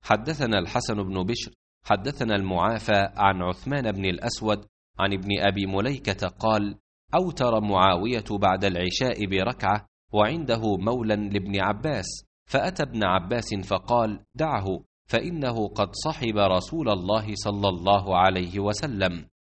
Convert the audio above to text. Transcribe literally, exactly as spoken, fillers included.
حدثنا الحسن بن بشر حدثنا المعافى عن عثمان بن الأسود عن ابن أبي مليكة قال: أوتر معاوية بعد العشاء بركعة وعنده مولى لابن عباس، فأتى ابن عباس فقال: دعه، فإنه قد صحب رسول الله صلى الله عليه وسلم.